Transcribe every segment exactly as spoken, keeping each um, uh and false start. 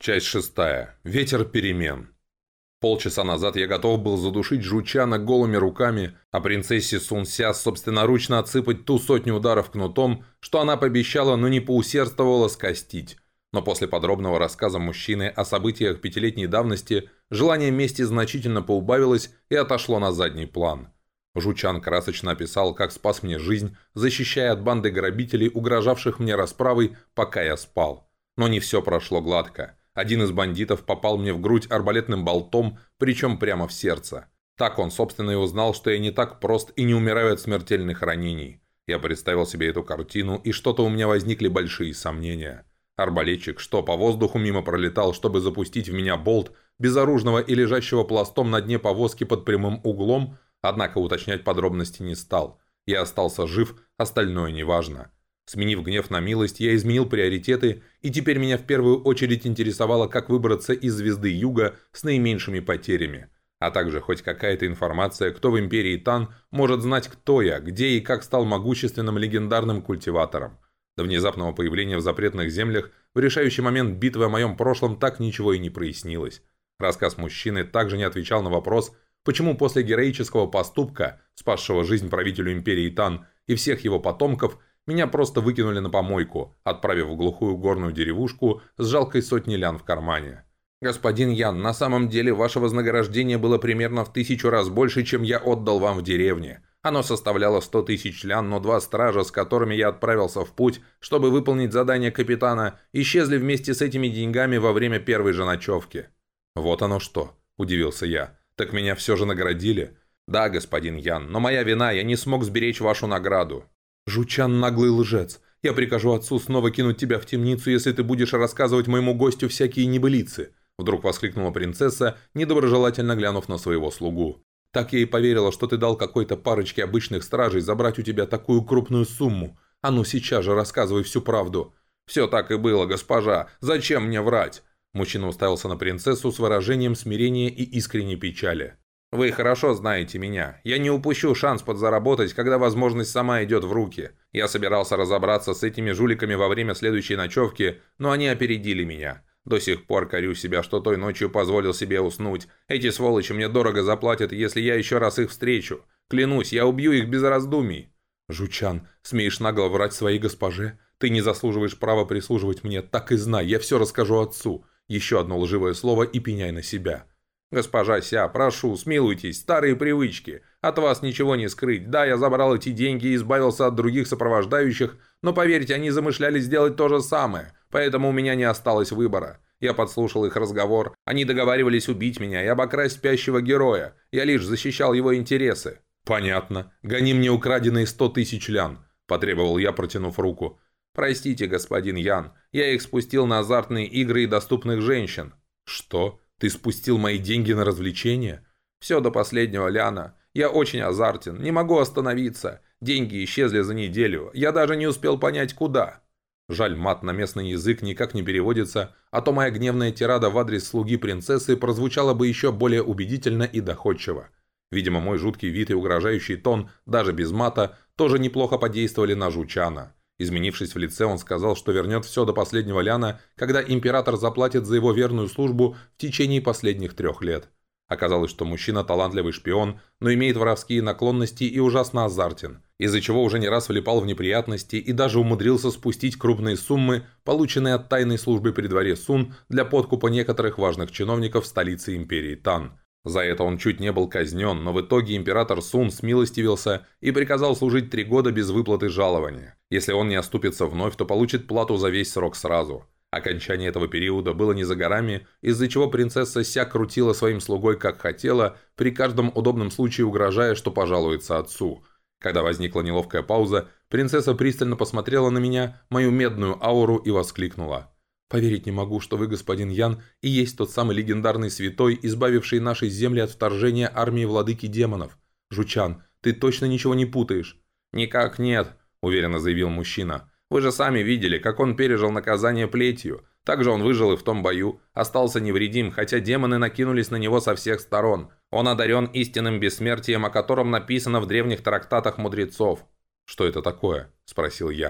Часть шестая. Ветер перемен. Полчаса назад я готов был задушить Жучана голыми руками, а принцессе Сунся собственноручно отсыпать ту сотню ударов кнутом, что она пообещала, но не поусердствовала скостить. Но после подробного рассказа мужчины о событиях пятилетней давности, желание мести значительно поубавилось и отошло на задний план. Жучан красочно описал, как спас мне жизнь, защищая от банды грабителей, угрожавших мне расправой, пока я спал. Но не все прошло гладко. Один из бандитов попал мне в грудь арбалетным болтом, причем прямо в сердце. Так он, собственно, и узнал, что я не так прост и не умираю от смертельных ранений. Я представил себе эту картину, и что-то у меня возникли большие сомнения. Арбалетчик, что по воздуху мимо пролетал, чтобы запустить в меня болт, безоружного и лежащего пластом на дне повозки под прямым углом, однако уточнять подробности не стал. Я остался жив, остальное неважно. Сменив гнев на милость, я изменил приоритеты, и теперь меня в первую очередь интересовало, как выбраться из Звезды Юга с наименьшими потерями, а также хоть какая-то информация, кто в Империи Тан может знать, кто я, где и как стал могущественным легендарным культиватором. До внезапного появления в запретных землях в решающий момент битвы о моем прошлом так ничего и не прояснилось. Рассказ мужчины также не отвечал на вопрос, почему после героического поступка, спасшего жизнь правителю Империи Тан и всех его потомков, меня просто выкинули на помойку, отправив в глухую горную деревушку с жалкой сотней лян в кармане. «Господин Ян, на самом деле ваше вознаграждение было примерно в тысячу раз больше, чем я отдал вам в деревне. Оно составляло сто тысяч лян, но два стража, с которыми я отправился в путь, чтобы выполнить задание капитана, исчезли вместе с этими деньгами во время первой же ночевки». «Вот оно что», – удивился я. «Так меня все же наградили?» «Да, господин Ян, но моя вина, я не смог сберечь вашу награду». «Жучан наглый лжец. Я прикажу отцу снова кинуть тебя в темницу, если ты будешь рассказывать моему гостю всякие небылицы», вдруг воскликнула принцесса, недоброжелательно глянув на своего слугу. «Так я и поверила, что ты дал какой-то парочке обычных стражей забрать у тебя такую крупную сумму. А ну сейчас же рассказывай всю правду». «Все так и было, госпожа. Зачем мне врать?» Мужчина уставился на принцессу с выражением смирения и искренней печали. «Вы хорошо знаете меня. Я не упущу шанс подзаработать, когда возможность сама идет в руки. Я собирался разобраться с этими жуликами во время следующей ночевки, но они опередили меня. До сих пор корю себя, что той ночью позволил себе уснуть. Эти сволочи мне дорого заплатят, если я еще раз их встречу. Клянусь, я убью их без раздумий». «Жучан, смеешь нагло врать своей госпоже? Ты не заслуживаешь права прислуживать мне, так и знай, я все расскажу отцу. Еще одно лживое слово и пеняй на себя». «Госпожа Ся, прошу, смилуйтесь, старые привычки. От вас ничего не скрыть. Да, я забрал эти деньги и избавился от других сопровождающих, но поверьте, они замышляли сделать то же самое, поэтому у меня не осталось выбора. Я подслушал их разговор. Они договаривались убить меня и обокрасть спящего героя. Я лишь защищал его интересы». «Понятно. Гони мне украденные сто тысяч лян», – потребовал я, протянув руку. «Простите, господин Ян, я их спустил на азартные игры и доступных женщин». «Что? Ты спустил мои деньги на развлечения?» «Все до последнего ляна. Я очень азартен, не могу остановиться. Деньги исчезли за неделю, я даже не успел понять, куда». Жаль, мат на местный язык никак не переводится, а то моя гневная тирада в адрес слуги принцессы прозвучала бы еще более убедительно и доходчиво. Видимо, мой жуткий вид и угрожающий тон, даже без мата, тоже неплохо подействовали на Жучана. Изменившись в лице, он сказал, что вернет все до последнего ляна, когда император заплатит за его верную службу в течение последних трех лет. Оказалось, что мужчина талантливый шпион, но имеет воровские наклонности и ужасно азартен, из-за чего уже не раз влипал в неприятности и даже умудрился спустить крупные суммы, полученные от тайной службы при дворе Сун для подкупа некоторых важных чиновников столицы империи Тан. За это он чуть не был казнен, но в итоге император Сун смилостивился и приказал служить три года без выплаты жалования. Если он не оступится вновь, то получит плату за весь срок сразу. Окончание этого периода было не за горами, из-за чего принцесса Ся крутила своим слугой как хотела, при каждом удобном случае угрожая, что пожалуется отцу. Когда возникла неловкая пауза, принцесса пристально посмотрела на меня, мою медную ауру, и воскликнула. «Поверить не могу, что вы, господин Ян, и есть тот самый легендарный святой, избавивший наши земли от вторжения армии владыки демонов. Жучан, ты точно ничего не путаешь?» «Никак нет», – уверенно заявил мужчина. «Вы же сами видели, как он пережил наказание плетью. Также он выжил и в том бою, остался невредим, хотя демоны накинулись на него со всех сторон. Он одарен истинным бессмертием, о котором написано в древних трактатах мудрецов». «Что это такое?» – спросил я.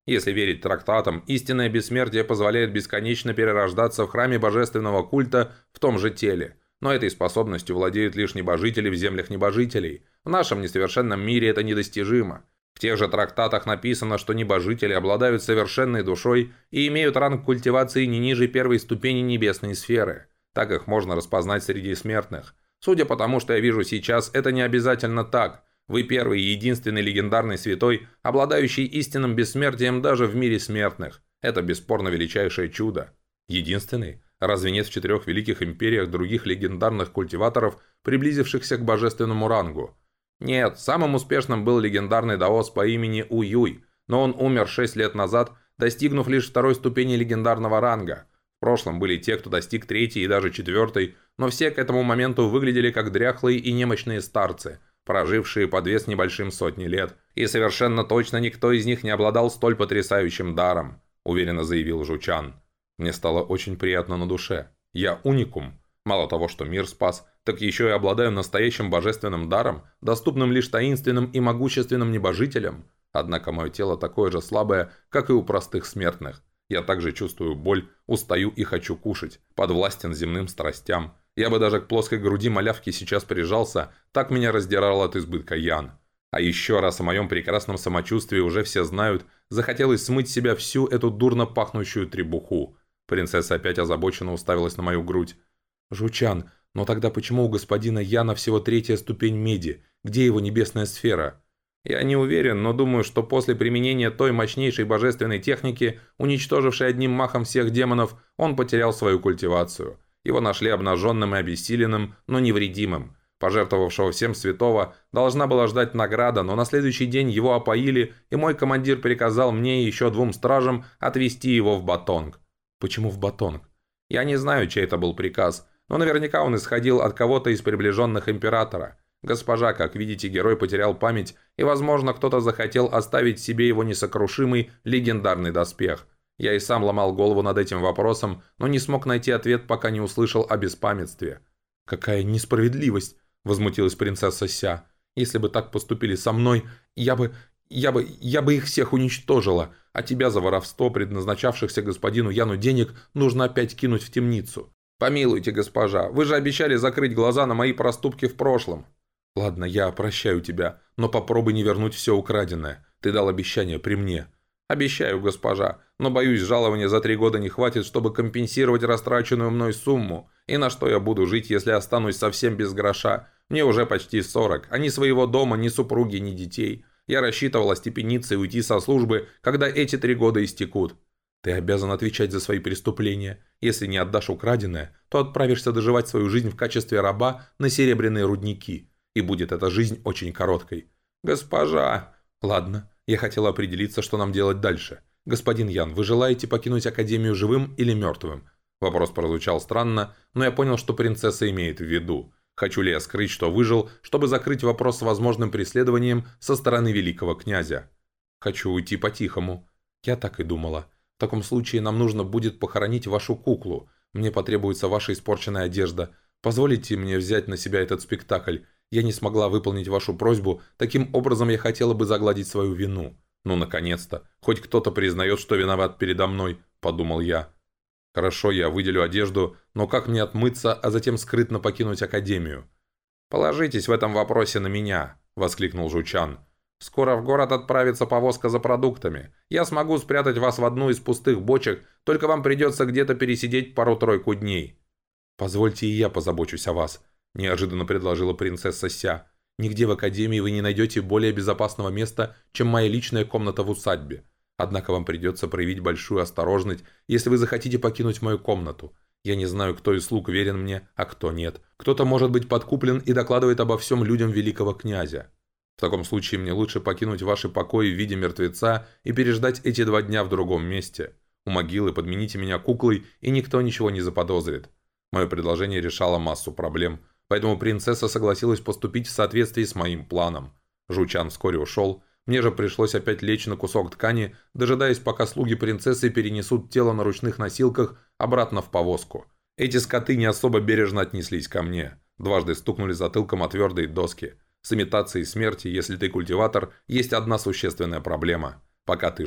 Если верить трактатам, истинное бессмертие позволяет бесконечно перерождаться в храме божественного культа в том же теле. Но этой способностью владеют лишь небожители в землях небожителей. В нашем несовершенном мире это недостижимо. В тех же трактатах написано, что небожители обладают совершенной душой и имеют ранг культивации не ниже первой ступени небесной сферы. Так их можно распознать среди смертных. Судя по тому, что я вижу сейчас, это не обязательно так. Вы первый и единственный легендарный святой, обладающий истинным бессмертием даже в мире смертных. Это бесспорно величайшее чудо. Единственный? Разве нет в четырех великих империях других легендарных культиваторов, приблизившихся к божественному рангу? Нет, самым успешным был легендарный даос по имени Уюй, но он умер шесть лет назад, достигнув лишь второй ступени легендарного ранга. В прошлом были те, кто достиг третьей и даже четвертой, но все к этому моменту выглядели как дряхлые и немощные старцы, прожившие по две с небольшим сотни лет. И совершенно точно никто из них не обладал столь потрясающим даром, уверенно заявил Жучан. Мне стало очень приятно на душе. Я уникум. Мало того, что мир спас, так еще и обладаю настоящим божественным даром, доступным лишь таинственным и могущественным небожителям. Однако мое тело такое же слабое, как и у простых смертных. Я также чувствую боль, устаю и хочу кушать, подвластен земным страстям. Я бы даже к плоской груди малявки сейчас прижался, так меня раздирало от избытка ян. А еще раз о моем прекрасном самочувствии уже все знают, захотелось смыть с себя всю эту дурно пахнущую требуху. Принцесса опять озабоченно уставилась на мою грудь. «Жучан, но тогда почему у господина Яна всего третья ступень меди? Где его небесная сфера?» «Я не уверен, но думаю, что после применения той мощнейшей божественной техники, уничтожившей одним махом всех демонов, он потерял свою культивацию. Его нашли обнаженным и обессиленным, но невредимым. Пожертвовавшего всем святого должна была ждать награда, но на следующий день его опоили, и мой командир приказал мне и еще двум стражам отвезти его в Батонг». «Почему в Батонг?» «Я не знаю, чей это был приказ, но наверняка он исходил от кого-то из приближенных императора. Госпожа, как видите, герой потерял память, и, возможно, кто-то захотел оставить себе его несокрушимый легендарный доспех. Я и сам ломал голову над этим вопросом, но не смог найти ответ, пока не услышал о беспамятстве». «Какая несправедливость!» – возмутилась принцесса Ся. «Если бы так поступили со мной, я бы... я бы... я бы их всех уничтожила, а тебя за воровство предназначавшихся господину Яну денег нужно опять кинуть в темницу». «Помилуйте, госпожа, вы же обещали закрыть глаза на мои проступки в прошлом». «Ладно, я прощаю тебя, но попробуй не вернуть все украденное. Ты дал обещание при мне». «Обещаю, госпожа, но, боюсь, жалования за три года не хватит, чтобы компенсировать растраченную мной сумму. И на что я буду жить, если останусь совсем без гроша? Мне уже почти сорок, а ни своего дома, ни супруги, ни детей. Я рассчитывал остепениться и уйти со службы, когда эти три года истекут». «Ты обязан отвечать за свои преступления. Если не отдашь украденное, то отправишься доживать свою жизнь в качестве раба на серебряные рудники. И будет эта жизнь очень короткой». «Госпожа...» «Ладно, я хотела определиться, что нам делать дальше. Господин Ян, вы желаете покинуть Академию живым или мертвым?» Вопрос прозвучал странно, но я понял, что принцесса имеет в виду. Хочу ли я скрыть, что выжил, чтобы закрыть вопрос с возможным преследованием со стороны великого князя? «Хочу уйти по-тихому». «Я так и думала. В таком случае нам нужно будет похоронить вашу куклу. Мне потребуется ваша испорченная одежда. Позволите мне взять на себя этот спектакль? Я не смогла выполнить вашу просьбу, таким образом я хотела бы загладить свою вину». «Ну, наконец-то! Хоть кто-то признает, что виноват передо мной», – подумал я. «Хорошо, я выделю одежду, но как мне отмыться, а затем скрытно покинуть Академию?» «Положитесь в этом вопросе на меня», – воскликнул Жучан. «Скоро в город отправится повозка за продуктами. Я смогу спрятать вас в одну из пустых бочек, только вам придется где-то пересидеть пару-тройку дней». «Позвольте и я позабочусь о вас», – неожиданно предложила принцесса Ся. «Нигде в Академии вы не найдете более безопасного места, чем моя личная комната в усадьбе. Однако вам придется проявить большую осторожность, если вы захотите покинуть мою комнату. Я не знаю, кто из слуг верен мне, а кто нет. Кто-то может быть подкуплен и докладывает обо всем людям великого князя. В таком случае мне лучше покинуть ваши покои в виде мертвеца и переждать эти два дня в другом месте. У могилы подмените меня куклой, и никто ничего не заподозрит». Мое предложение решало массу проблем, поэтому принцесса согласилась поступить в соответствии с моим планом. Жучан вскоре ушел. Мне же пришлось опять лечь на кусок ткани, дожидаясь, пока слуги принцессы перенесут тело на ручных носилках обратно в повозку. Эти скоты не особо бережно отнеслись ко мне. Дважды стукнули затылком о твердые доски. С имитацией смерти, если ты культиватор, есть одна существенная проблема. Пока ты жив,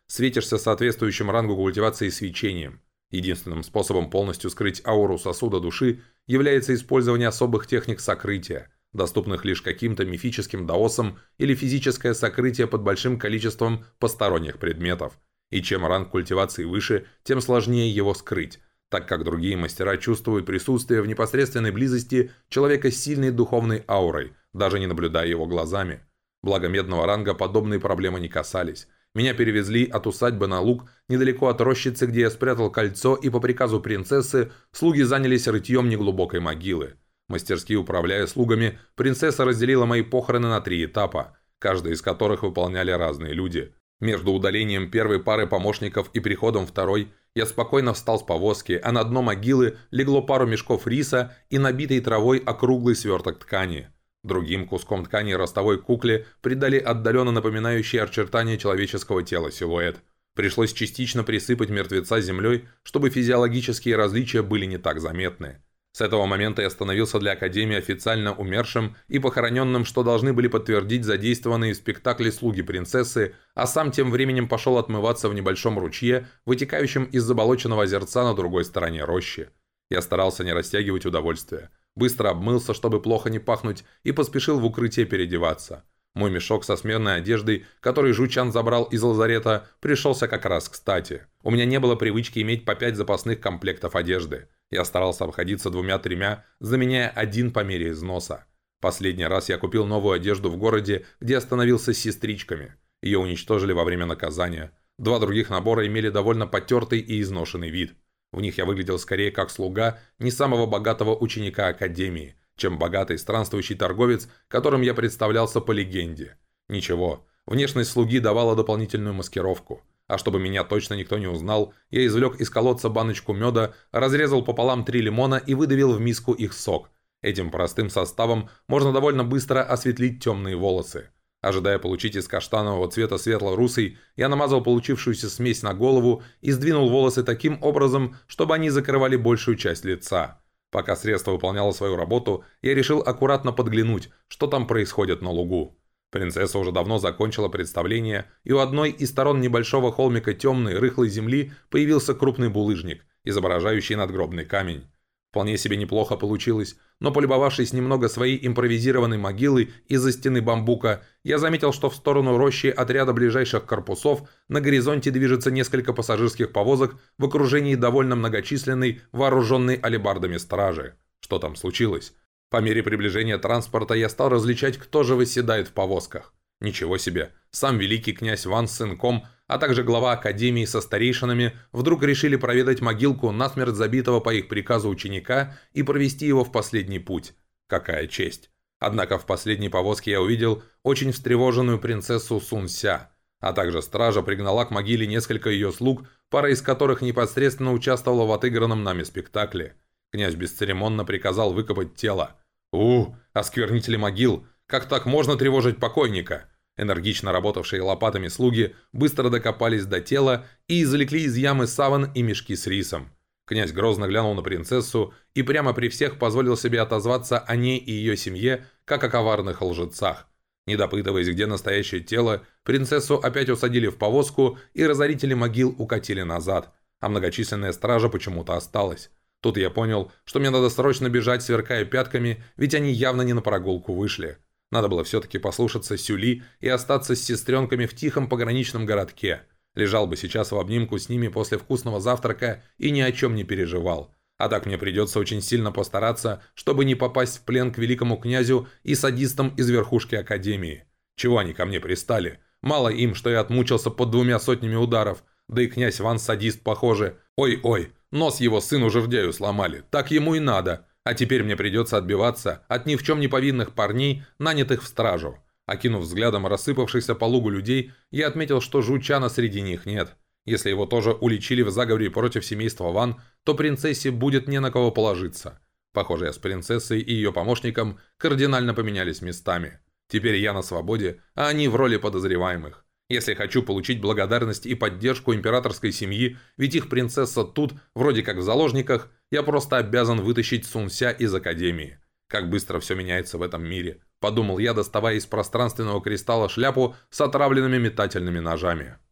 светишься соответствующим рангу культивации свечением. Единственным способом полностью скрыть ауру сосуда души является использование особых техник сокрытия, доступных лишь каким-то мифическим даосам, или физическое сокрытие под большим количеством посторонних предметов. И чем ранг культивации выше, тем сложнее его скрыть, так как другие мастера чувствуют присутствие в непосредственной близости человека с сильной духовной аурой, даже не наблюдая его глазами. Благо медного ранга подобные проблемы не касались. Меня перевезли от усадьбы на луг, недалеко от рощицы, где я спрятал кольцо, и по приказу принцессы слуги занялись рытьем неглубокой могилы. Мастерски управляя слугами, принцесса разделила мои похороны на три этапа, каждый из которых выполняли разные люди. Между удалением первой пары помощников и приходом второй я спокойно встал с повозки, а на дно могилы легло пару мешков риса и набитый травой округлый сверток ткани. Другим куском ткани ростовой кукле придали отдаленно напоминающий очертания человеческого тела силуэт. Пришлось частично присыпать мертвеца землей, чтобы физиологические различия были не так заметны. С этого момента я становился для Академии официально умершим и похороненным, что должны были подтвердить задействованные в спектакле слуги принцессы, а сам тем временем пошел отмываться в небольшом ручье, вытекающем из заболоченного озерца на другой стороне рощи. Я старался не растягивать удовольствие. Быстро обмылся, чтобы плохо не пахнуть, и поспешил в укрытие переодеваться. Мой мешок со сменной одеждой, который Жучан забрал из лазарета, пришелся как раз кстати. У меня не было привычки иметь по пять запасных комплектов одежды. Я старался обходиться двумя-тремя, заменяя один по мере износа. Последний раз я купил новую одежду в городе, где остановился с сестричками. Ее уничтожили во время наказания. Два других набора имели довольно потертый и изношенный вид. В них я выглядел скорее как слуга не самого богатого ученика Академии, чем богатый странствующий торговец, которым я представлялся по легенде. Ничего, внешность слуги давала дополнительную маскировку. А чтобы меня точно никто не узнал, я извлек из колодца баночку меда, разрезал пополам три лимона и выдавил в миску их сок. Этим простым составом можно довольно быстро осветлить темные волосы. Ожидая получить из каштанового цвета светло-русый, я намазал получившуюся смесь на голову и сдвинул волосы таким образом, чтобы они закрывали большую часть лица. Пока средство выполняло свою работу, я решил аккуратно подглянуть, что там происходит на лугу. Принцесса уже давно закончила представление, и у одной из сторон небольшого холмика темной, рыхлой земли появился крупный булыжник, изображающий надгробный камень. Вполне себе неплохо получилось, но полюбовавшись немного своей импровизированной могилой из-за стены бамбука, я заметил, что в сторону рощи от ряда ближайших корпусов на горизонте движется несколько пассажирских повозок в окружении довольно многочисленной, вооруженной алебардами стражи. Что там случилось? По мере приближения транспорта я стал различать, кто же восседает в повозках. Ничего себе, сам великий князь Ван с сынком, а также глава Академии со старейшинами вдруг решили проведать могилку насмерть забитого по их приказу ученика и провести его в последний путь. Какая честь! Однако в последней повозке я увидел очень встревоженную принцессу Сунся, а также стража пригнала к могиле несколько ее слуг, пара из которых непосредственно участвовала в отыгранном нами спектакле. Князь бесцеремонно приказал выкопать тело. «У, осквернители могил! Как так можно тревожить покойника?» Энергично работавшие лопатами слуги быстро докопались до тела и извлекли из ямы саван и мешки с рисом. Князь грозно глянул на принцессу и прямо при всех позволил себе отозваться о ней и ее семье, как о коварных лжецах. Не допытываясь, где настоящее тело, принцессу опять усадили в повозку и разорители могил укатили назад, а многочисленная стража почему-то осталась. Тут я понял, что мне надо срочно бежать, сверкая пятками, ведь они явно не на прогулку вышли. Надо было все-таки послушаться Сюли и остаться с сестренками в тихом пограничном городке. Лежал бы сейчас в обнимку с ними после вкусного завтрака и ни о чем не переживал. А так мне придется очень сильно постараться, чтобы не попасть в плен к великому князю и садистам из верхушки Академии. Чего они ко мне пристали? Мало им, что я отмучился под двумя сотнями ударов. Да и князь Ван садист, похоже. Ой-ой, нос его сыну жердяю сломали. Так ему и надо. А теперь мне придется отбиваться от ни в чем не повинных парней, нанятых в стражу. Окинув взглядом рассыпавшихся по лугу людей, я отметил, что Жучана среди них нет. Если его тоже уличили в заговоре против семейства Ван, то принцессе будет не на кого положиться. Похоже, я с принцессой и ее помощником кардинально поменялись местами. Теперь я на свободе, а они в роли подозреваемых. Если хочу получить благодарность и поддержку императорской семьи, ведь их принцесса тут, вроде как в заложниках, я просто обязан вытащить Сунся из Академии. Как быстро все меняется в этом мире, подумал я, доставая из пространственного кристалла шляпу с отравленными метательными ножами.